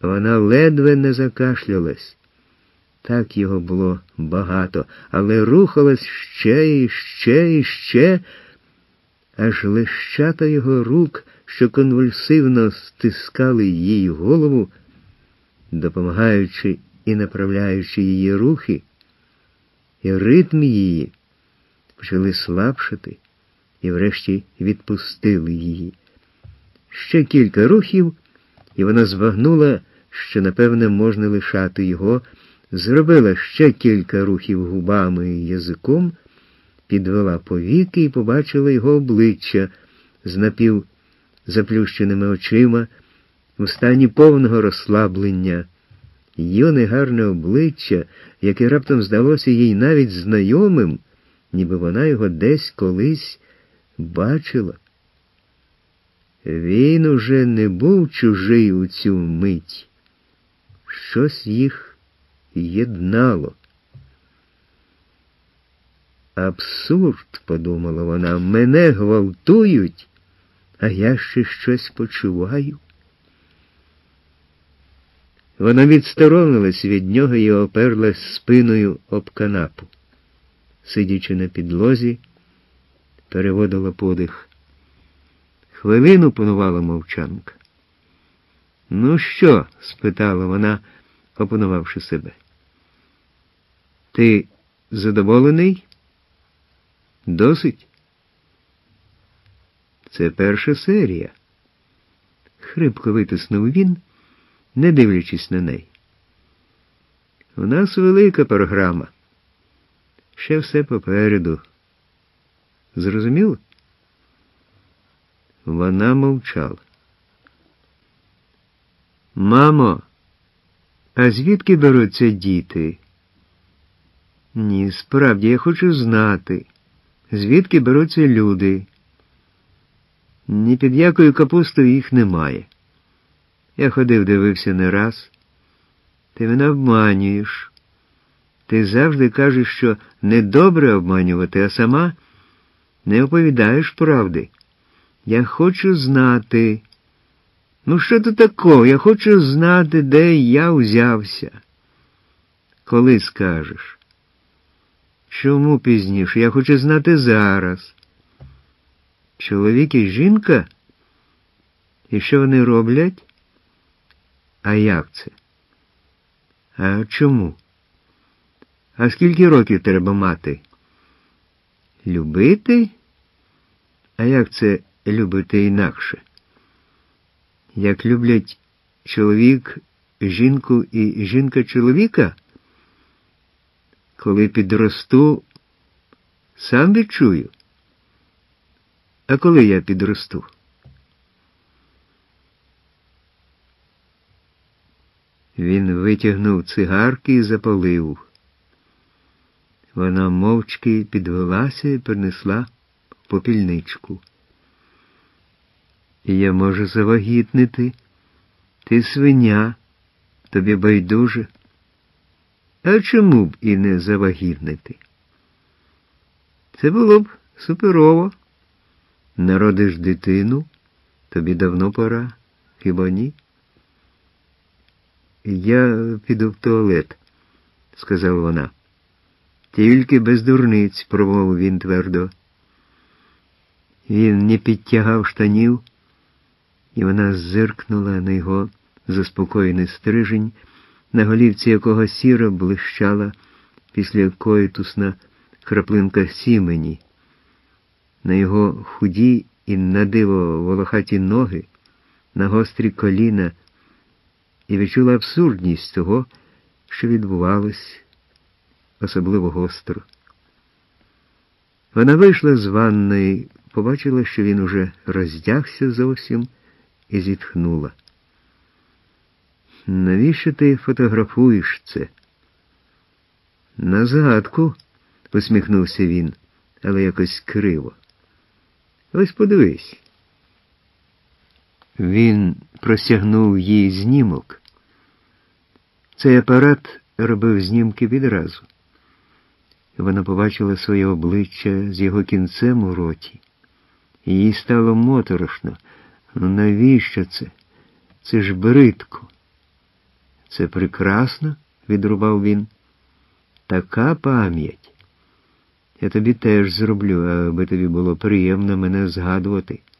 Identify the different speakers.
Speaker 1: Вона ледве не закашлялась. Так його було багато, але рухалась ще і ще і ще, аж лещата його рук, що конвульсивно стискали її голову, допомагаючи і направляючи її рухи, і ритм її почали слабшати і врешті відпустили її. Ще кілька рухів, і вона збагнула, що, напевне, можна лишати його, зробила ще кілька рухів губами і язиком, підвела повіки і побачила його обличчя з напівзаплющеними очима, у стані повного розслаблення. Юне гарне обличчя, яке раптом здалося їй навіть знайомим, ніби вона його десь колись бачила. Він уже не був чужий у цю мить. Щось їх єднало. Абсурд, подумала вона, мене гвалтують, а я ще щось почуваю. Вона відсторонилась від нього і оперлась спиною об канапу. Сидячи на підлозі, переводила подих. Хвилину панувала мовчанка. «Ну що?» – спитала вона, опанувавши себе. «Ти задоволений? Досить?» «Це перша серія», – хрипко витиснув він, не дивлячись на неї. «У нас велика програма. Ще все попереду. Зрозуміло?» Вона мовчала. «Мамо, а звідки беруться діти?» «Ні, справді, я хочу знати, звідки беруться люди?» «Ні під якою капустою їх немає. Я ходив, дивився не раз. Ти мене обманюєш. Ти завжди кажеш, що недобре обманювати, а сама не оповідаєш правди. Я хочу знати. Ну що тут такого? Я хочу знати, де я узявся. Коли скажеш? Чому пізніше? Я хочу знати зараз. Чоловік і жінка? І що вони роблять? А як це? А чому? А скільки років треба мати? Любити? А як це любити інакше? Як люблять чоловік жінку і жінка чоловіка? Коли підросту, сам відчую. А коли я підросту? Він витягнув цигарки і запалив. Вона мовчки підвелася і принесла попільничку. «Я можу завагітнити. Ти свиня, тобі байдуже. А чому б і не завагітнити? Це було б суперово. Народиш дитину, тобі давно пора, хіба ні?» «Я піду в туалет», – сказала вона. «Тільки без дурниць», – промовив він твердо. Він не підтягав штанів, і вона зиркнула на його заспокоєний стрижень, на голівці якого сіро блищала після коїтусна краплинка сімені, на його худі і надиво волохаті ноги, на гострі коліна, і відчула абсурдність того, що відбувалось, особливо гостро. Вона вийшла з ванної, побачила, що він уже роздягся зовсім, і зітхнула. «Навіщо ти фотографуєш це?» «На загадку», – усміхнувся він, але якось криво. «Ось подивись». Він простягнув їй знімок. Цей апарат робив знімки відразу. Вона побачила своє обличчя з його кінцем у роті. Їй стало моторошно. Ну навіщо це? Це ж бридко. Це прекрасно, відрубав він. Така пам'ять. Я тобі теж зроблю, аби тобі було приємно мене згадувати.